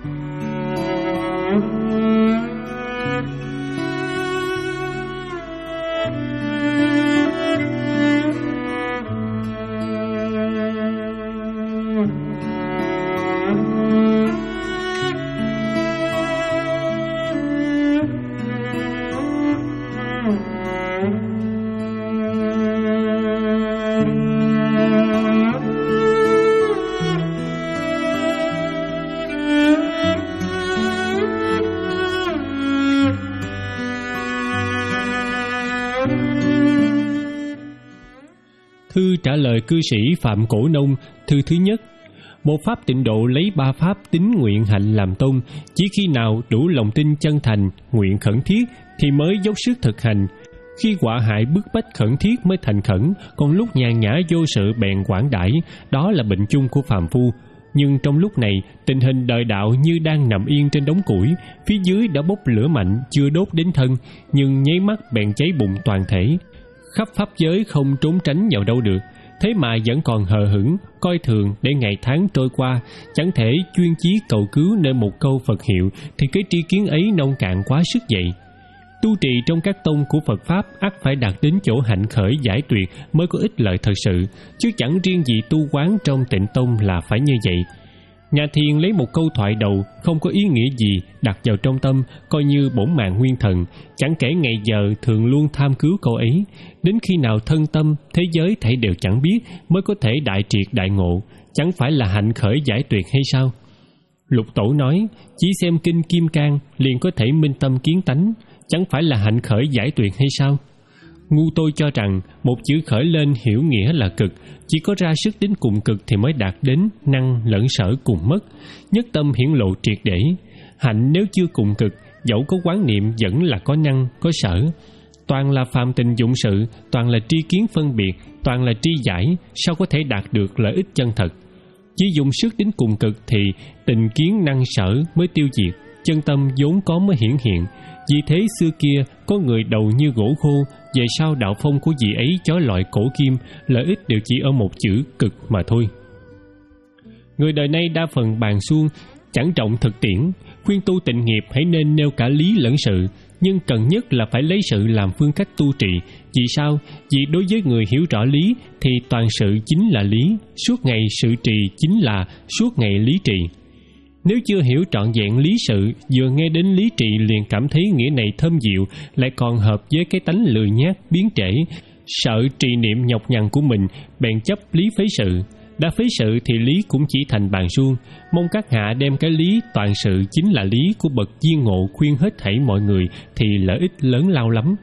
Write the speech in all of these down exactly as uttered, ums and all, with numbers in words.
Thư trả lời cư sĩ Phạm Cổ Nông. Thư thứ nhất: một pháp tịnh độ lấy ba pháp tín nguyện hạnh làm tôn, chỉ khi nào đủ lòng tin chân thành, nguyện khẩn thiết thì mới dốc sức thực hành. Khi họa hại bức bách khẩn thiết mới thành khẩn, còn lúc nhàn nhã vô sự bèn quảng đãi, đó là bệnh chung của phàm phu. Nhưng trong lúc này, tình hình đời đạo như đang nằm yên trên đống củi, phía dưới đã bốc lửa mạnh, chưa đốt đến thân, nhưng nháy mắt bèn cháy bùng toàn thể. Khắp pháp giới không trốn tránh vào đâu được, thế mà vẫn còn hờ hững, coi thường để ngày tháng trôi qua, chẳng thể chuyên chí cầu cứu nơi một câu Phật hiệu, thì cái tri kiến ấy nông cạn quá sức vậy. Tu trì trong các tông của Phật Pháp ắt phải đạt đến chỗ hạnh khởi giải tuyệt mới có ích lợi thật sự, chứ chẳng riêng gì tu quán trong Tịnh Tông là phải như vậy. Nhà thiền lấy một câu thoại đầu không có ý nghĩa gì đặt vào trong tâm, coi như bổn mạng nguyên thần, chẳng kể ngày giờ thường luôn tham cứu câu ấy. Đến khi nào thân tâm, thế giới thảy đều chẳng biết mới có thể đại triệt đại ngộ, chẳng phải là hạnh khởi giải tuyệt hay sao? Lục Tổ nói, chỉ xem kinh Kim Cang liền có thể minh tâm kiến tánh, chẳng phải là hạnh khởi giải tuyệt hay sao? Ngu tôi cho rằng một chữ khởi lên hiểu nghĩa là cực, chỉ có ra sức đến cùng cực thì mới đạt đến năng lẫn sở cùng mất, nhất tâm hiển lộ triệt để. Hạnh nếu chưa cùng cực, dẫu có quán niệm vẫn là có năng, có sở. Toàn là phàm tình dụng sự, toàn là tri kiến phân biệt, toàn là tri giải, sao có thể đạt được lợi ích chân thật? Chỉ dùng sức đến cùng cực thì tình kiến năng sở mới tiêu diệt, chân tâm vốn có mới hiển hiện. Vì thế xưa kia có người đầu như gỗ khô, về sau đạo phong của vị ấy chói lọi cổ kim, lợi ích đều chỉ ở một chữ cực mà thôi. Người đời nay đa phần bàn suông, chẳng trọng thực tiễn, khuyên tu tịnh nghiệp hãy nên nêu cả lý lẫn sự, nhưng cần nhất là phải lấy sự làm phương cách tu trì. Vì sao? Vì đối với người hiểu rõ lý thì toàn sự chính là lý, suốt ngày sự trì chính là suốt ngày lý trì. Nếu chưa hiểu trọn vẹn lý sự, vừa nghe đến lý trì liền cảm thấy nghĩa này thơm dịu, lại còn hợp với cái tánh lười nhác, biến trễ, sợ trì niệm nhọc nhằn của mình, bèn chấp lý phế sự. Đã phế sự thì lý cũng chỉ thành bàn suông. Mong các hạ đem cái lý toàn sự chính là lý của bậc viên ngộ khuyên hết thảy mọi người thì lợi ích lớn lao lắm.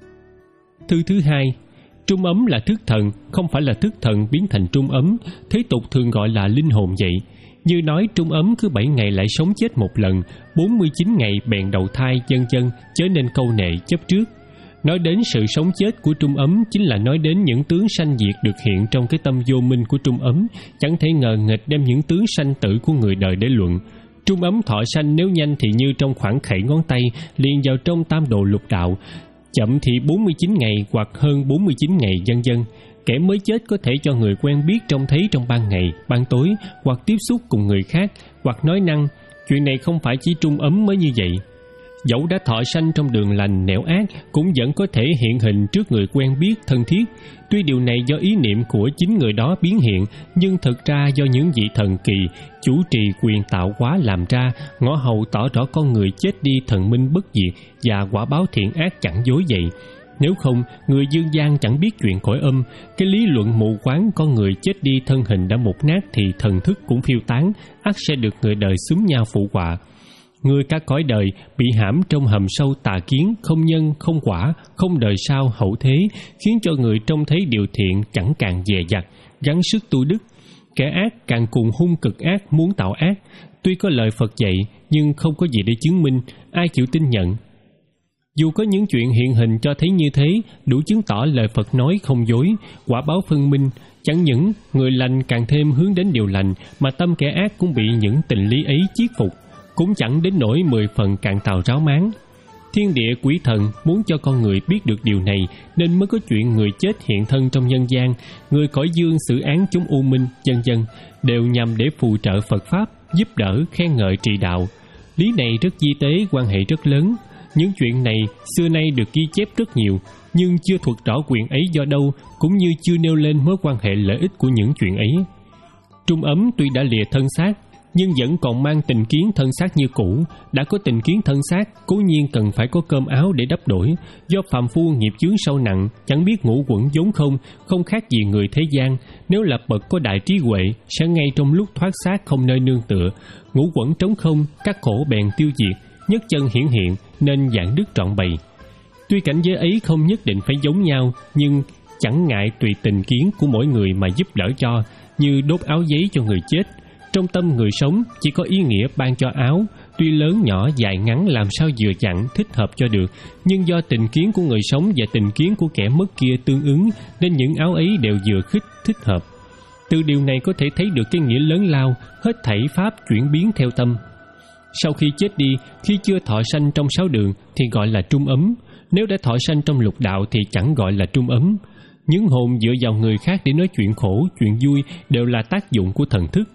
Thư thứ hai: trung ấm là thức thần, không phải là thức thần biến thành trung ấm, thế tục thường gọi là linh hồn vậy. Như nói trung ấm cứ bảy ngày lại sống chết một lần, bốn mươi chín ngày bèn đầu thai vân vân, chớ nên câu nệ chấp trước. Nói đến sự sống chết của trung ấm chính là nói đến những tướng sanh diệt được hiện trong cái tâm vô minh của trung ấm, chẳng thể ngờ nghịch đem những tướng sanh tử của người đời để luận. Trung ấm thọ sanh nếu nhanh thì như trong khoảng khẩy ngón tay, liền vào trong tam độ lục đạo, chậm thì bốn mươi chín ngày hoặc hơn bốn mươi chín ngày vân vân. Kẻ mới chết có thể cho người quen biết trông thấy trong ban ngày, ban tối, hoặc tiếp xúc cùng người khác, hoặc nói năng. Chuyện này không phải chỉ trung ấm mới như vậy. Dẫu đã thọ sanh trong đường lành nẻo ác, cũng vẫn có thể hiện hình trước người quen biết, thân thiết. Tuy điều này do ý niệm của chính người đó biến hiện, nhưng thực ra do những vị thần kỳ, chủ trì quyền tạo hóa làm ra, ngõ hầu tỏ rõ con người chết đi thần minh bất diệt và quả báo thiện ác chẳng dối vậy. Nếu không, người dương gian chẳng biết chuyện cõi âm. Cái lý luận mù quáng con người chết đi thân hình đã mục nát thì thần thức cũng phiêu tán, ắt sẽ được người đời xúm nhau phụ họa. Người các cõi đời bị hãm trong hầm sâu tà kiến, không nhân, không quả, không đời sau hậu thế, khiến cho người trông thấy điều thiện chẳng càng dè dặt, gắng sức tu đức. Kẻ ác càng cùng hung cực ác muốn tạo ác. Tuy có lời Phật dạy, nhưng không có gì để chứng minh, ai chịu tin nhận. Dù có những chuyện hiện hình cho thấy như thế, đủ chứng tỏ lời Phật nói không dối, quả báo phân minh. Chẳng những người lành càng thêm hướng đến điều lành, mà tâm kẻ ác cũng bị những tình lý ấy chiết phục, cũng chẳng đến nỗi mười phần càng tào ráo máng. Thiên địa quỷ thần muốn cho con người biết được điều này, nên mới có chuyện người chết hiện thân trong nhân gian, người cõi dương xử án chúng u minh, vân vân, đều nhằm để phù trợ Phật Pháp. giúp đỡ, khen ngợi trị đạo. Lý này rất di tế, quan hệ rất lớn. Những chuyện này xưa nay được ghi chép rất nhiều, nhưng chưa thuật rõ quyền ấy do đâu, cũng như chưa nêu lên mối quan hệ lợi ích của những chuyện ấy. Trung Ấm tuy đã lìa thân xác, nhưng vẫn còn mang tình kiến thân xác như cũ. Đã có tình kiến thân xác, cố nhiên cần phải có cơm áo để đắp đổi. Do phàm phu nghiệp chướng sâu nặng, chẳng biết ngũ quẩn vốn không, không khác gì người thế gian. Nếu là bậc có đại trí huệ, sẽ ngay trong lúc thoát xác không nơi nương tựa, ngũ quẩn trống không, các khổ bèn tiêu diệt, nhất chân hiển hiện, nên dạng đức trọn bày. Tuy cảnh giới ấy không nhất định phải giống nhau, nhưng chẳng ngại tùy tình kiến của mỗi người mà giúp đỡ cho, như đốt áo giấy cho người chết. Trong tâm người sống chỉ có ý nghĩa ban cho áo, tuy lớn nhỏ dài ngắn làm sao vừa chặn thích hợp cho được, nhưng do tình kiến của người sống và tình kiến của kẻ mất kia tương ứng, nên những áo ấy đều vừa khích thích hợp. Từ điều này có thể thấy được cái nghĩa lớn lao, hết thảy pháp chuyển biến theo tâm. Sau khi chết đi, khi chưa thọ sanh trong sáu đường thì gọi là trung ấm, nếu đã thọ sanh trong lục đạo thì chẳng gọi là trung ấm. Những hồn dựa vào người khác để nói chuyện khổ, chuyện vui đều là tác dụng của thần thức.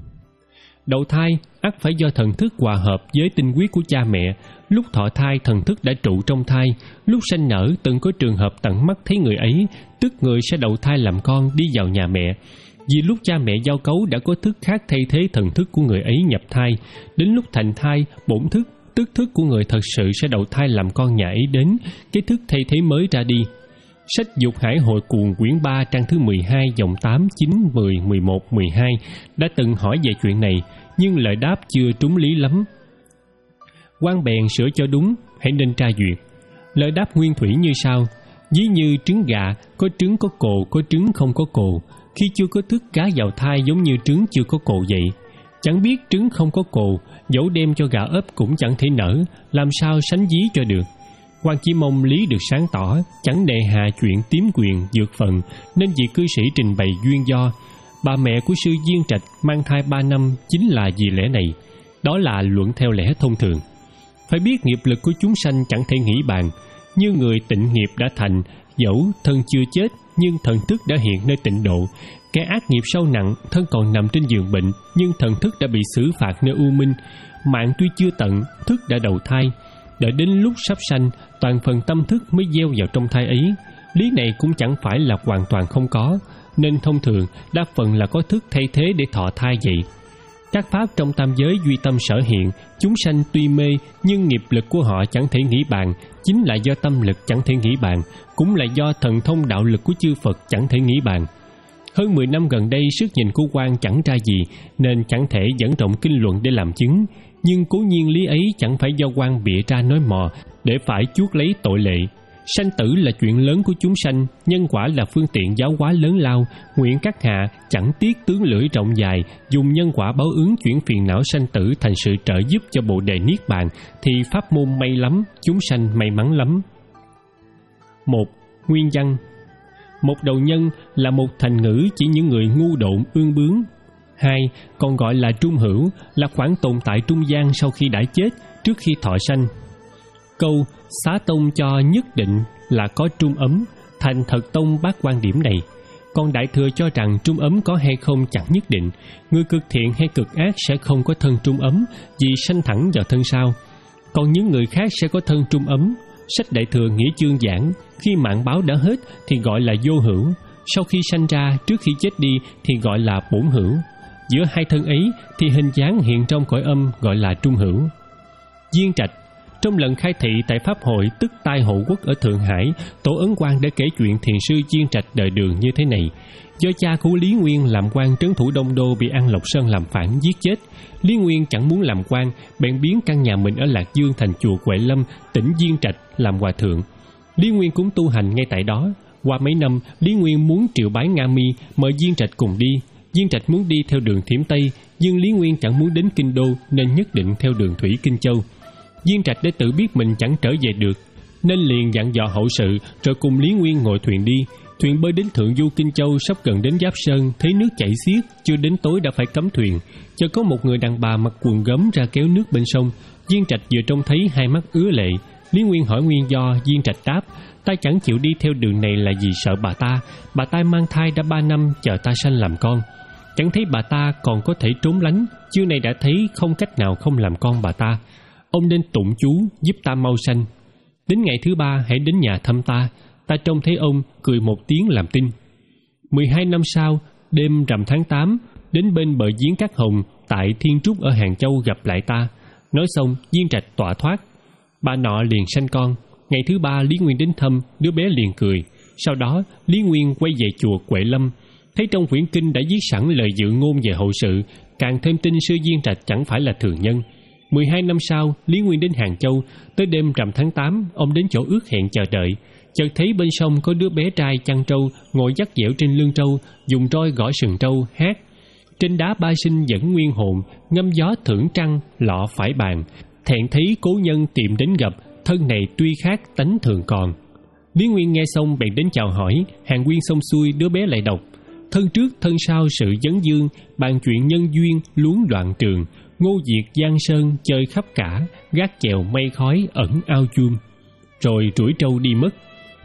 Đầu thai ắt phải do thần thức hòa hợp với tinh huyết của cha mẹ. Lúc thọ thai thần thức đã trụ trong thai, lúc sanh nở từng có trường hợp tận mắt thấy người ấy, tức người sẽ đầu thai làm con đi vào nhà mẹ. Vì lúc cha mẹ giao cấu đã có thức khác thay thế thần thức của người ấy nhập thai, đến lúc thành thai, bổn thức, tức thức của người thật sự sẽ đầu thai làm con nhà ấy đến, cái thức thay thế mới ra đi. Sách Dục Hải Hội Cuồng quyển ba trang thứ mười hai dòng tám, chín, mười, mười một, mười hai đã từng hỏi về chuyện này, nhưng lời đáp chưa trúng lý lắm. Quan bèn sửa cho đúng, hãy nên tra duyệt. Lời đáp nguyên thủy như sau: ví như trứng gà, có trứng có cồ, có trứng không có cồ. Khi chưa có thức cá vào thai giống như trứng chưa có cồ vậy. Chẳng biết trứng không có cồ, dẫu đem cho gà ấp cũng chẳng thể nở, làm sao sánh ví cho được. Quan chỉ mong lý được sáng tỏ, chẳng nề hà chuyện tiếm quyền dược phần, nên vị cư sĩ trình bày duyên do. Bà mẹ của sư Diên Trạch mang thai ba năm chính là vì lẽ này. Đó là luận theo lẽ thông thường. Phải biết nghiệp lực của chúng sanh chẳng thể nghĩ bàn. Như người tịnh nghiệp đã thành, dẫu thân chưa chết nhưng thần thức đã hiện nơi tịnh độ. Kẻ ác nghiệp sâu nặng, thân còn nằm trên giường bệnh, nhưng thần thức đã bị xử phạt nơi u minh. Mạng tuy chưa tận, thức đã đầu thai. Đợi đến lúc sắp sanh, toàn phần tâm thức mới gieo vào trong thai ấy. Lý này cũng chẳng phải là hoàn toàn không có, nên thông thường đa phần là có thức thay thế để thọ thai vậy. Các pháp trong tam giới duy tâm sở hiện, chúng sanh tuy mê nhưng nghiệp lực của họ chẳng thể nghĩ bàn, chính là do tâm lực chẳng thể nghĩ bàn, cũng là do thần thông đạo lực của chư Phật chẳng thể nghĩ bàn. Hơn mười năm gần đây sức nhìn của quan chẳng ra gì, nên chẳng thể dẫn rộng kinh luận để làm chứng. Nhưng cố nhiên lý ấy chẳng phải do quan bịa ra nói mò để phải chuốc lấy tội lệ. Sanh tử là chuyện lớn của chúng sanh, nhân quả là phương tiện giáo hóa lớn lao. Nguyện các hạ chẳng tiếc tướng lưỡi rộng dài, dùng nhân quả báo ứng chuyển phiền não sanh tử thành sự trợ giúp cho bồ đề niết bàn, thì pháp môn may lắm, chúng sanh may mắn lắm. Một. Nguyên văn. Một đầu nhân là một thành ngữ chỉ những người ngu độn ương bướng. Hai. Còn gọi là trung hữu, là khoảng tồn tại trung gian sau khi đã chết, trước khi thọ sanh. Câu xá tông cho nhất định là có trung ấm, thành thật tông bác quan điểm này. Còn Đại Thừa cho rằng trung ấm có hay không chẳng nhất định. Người cực thiện hay cực ác sẽ không có thân trung ấm, vì sanh thẳng vào thân sau. Còn những người khác sẽ có thân trung ấm. Sách Đại Thừa nghĩa chương giảng, khi mạng báo đã hết thì gọi là vô hữu, sau khi sanh ra trước khi chết đi thì gọi là bổn hữu. Giữa hai thân ấy thì hình dáng hiện trong cõi âm gọi là trung hữu. Diên Trạch trong lần khai thị tại Pháp hội tức Tai Hộ Quốc ở Thượng Hải, Tổ Ấn Quang đã kể chuyện thiền sư Diên Trạch đời Đường như thế này. Do cha của Lý Nguyên làm quan trấn thủ Đông Đô bị An Lộc Sơn làm phản giết chết, Lý Nguyên chẳng muốn làm quan, bèn biến căn nhà mình ở Lạc Dương thành chùa Huệ Lâm, tỉnh Diên Trạch làm hòa thượng. Lý Nguyên cũng tu hành ngay tại đó. Qua mấy năm, Lý Nguyên muốn triệu bái Nga Mi, mời Diên Trạch cùng đi. Diên Trạch muốn đi theo đường Thiểm Tây, nhưng Lý Nguyên chẳng muốn đến Kinh Đô nên nhất định theo đường thủy Kinh Châu. Diên Trạch đã tự biết mình chẳng trở về được, nên liền dặn dò hậu sự rồi cùng Lý Nguyên ngồi thuyền đi. Thuyền bơi đến thượng du Kinh Châu, sắp gần đến Giáp Sơn, thấy nước chảy xiết, chưa đến tối đã phải cấm thuyền. Chợt có một người đàn bà mặc quần gấm ra kéo nước bên sông. Diên Trạch vừa trông thấy hai mắt ứa lệ. Lý Nguyên hỏi nguyên do, Diên Trạch đáp: ta chẳng chịu đi theo đường này là vì sợ bà ta. Bà ta mang thai đã ba năm, chờ ta sanh làm con. Chẳng thấy bà ta còn có thể trốn lánh, chưa này đã thấy không cách nào không làm con bà ta. Ông nên tụng chú giúp ta mau sanh. Đến ngày thứ ba hãy đến nhà thăm ta. Ta trông thấy ông cười một tiếng làm tin. Mười hai năm sau, đêm rằm tháng tám, đến bên bờ giếng Cát Hồng tại Thiên Trúc ở Hàng Châu gặp lại ta. Nói xong, Diên Trạch tọa thoát. Bà nọ liền sanh con. Ngày thứ ba Lý Nguyên đến thăm, đứa bé liền cười. Sau đó Lý Nguyên quay về chùa Quệ Lâm, thấy trong quyển kinh đã viết sẵn lời dự ngôn về hậu sự, càng thêm tin sư Diên Trạch chẳng phải là thường nhân. Mười hai năm sau, Lý Nguyên đến Hàng Châu. Tới đêm rằm tháng tám, ông đến chỗ ước hẹn chờ đợi. Chợt thấy bên sông có đứa bé trai chăn trâu ngồi dắt dẻo trên lưng trâu, dùng roi gõ sừng trâu hát. Trên đá ba sinh dẫn nguyên hồn, ngâm gió thưởng trăng lọ phải bàn. Thẹn thấy cố nhân tìm đến gặp, thân này tuy khác tánh thường còn. Lý Nguyên nghe xong bèn đến chào hỏi. Hàng Nguyên xong xuôi, đứa bé lại đọc: thân trước thân sau sự vấn dương, bàn chuyện nhân duyên luống đoạn trường. Ngô diệt giang sơn chơi khắp cả, gác chèo mây khói ẩn ao chuông. Rồi rủi trâu đi mất.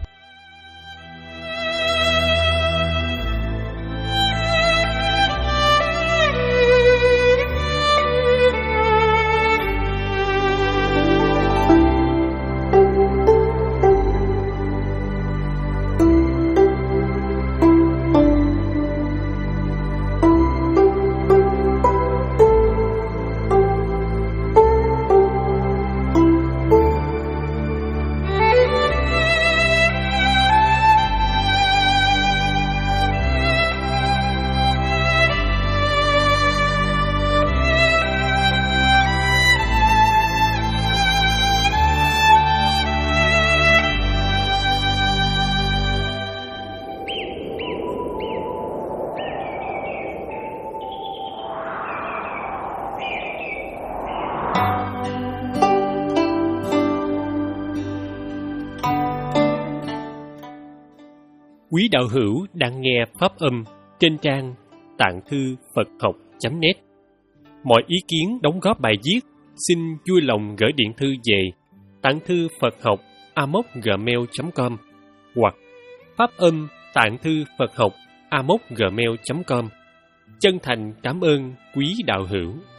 Quý đạo hữu đang nghe pháp âm trên trang tạng thư Phật học chấm net. Mọi ý kiến đóng góp bài viết xin vui lòng gửi điện thư về tạng thư Phật học a mốc gmail chấm com hoặc pháp âm tạng thư Phật học a mốc gmail chấm com. Chân thành cảm ơn quý đạo hữu.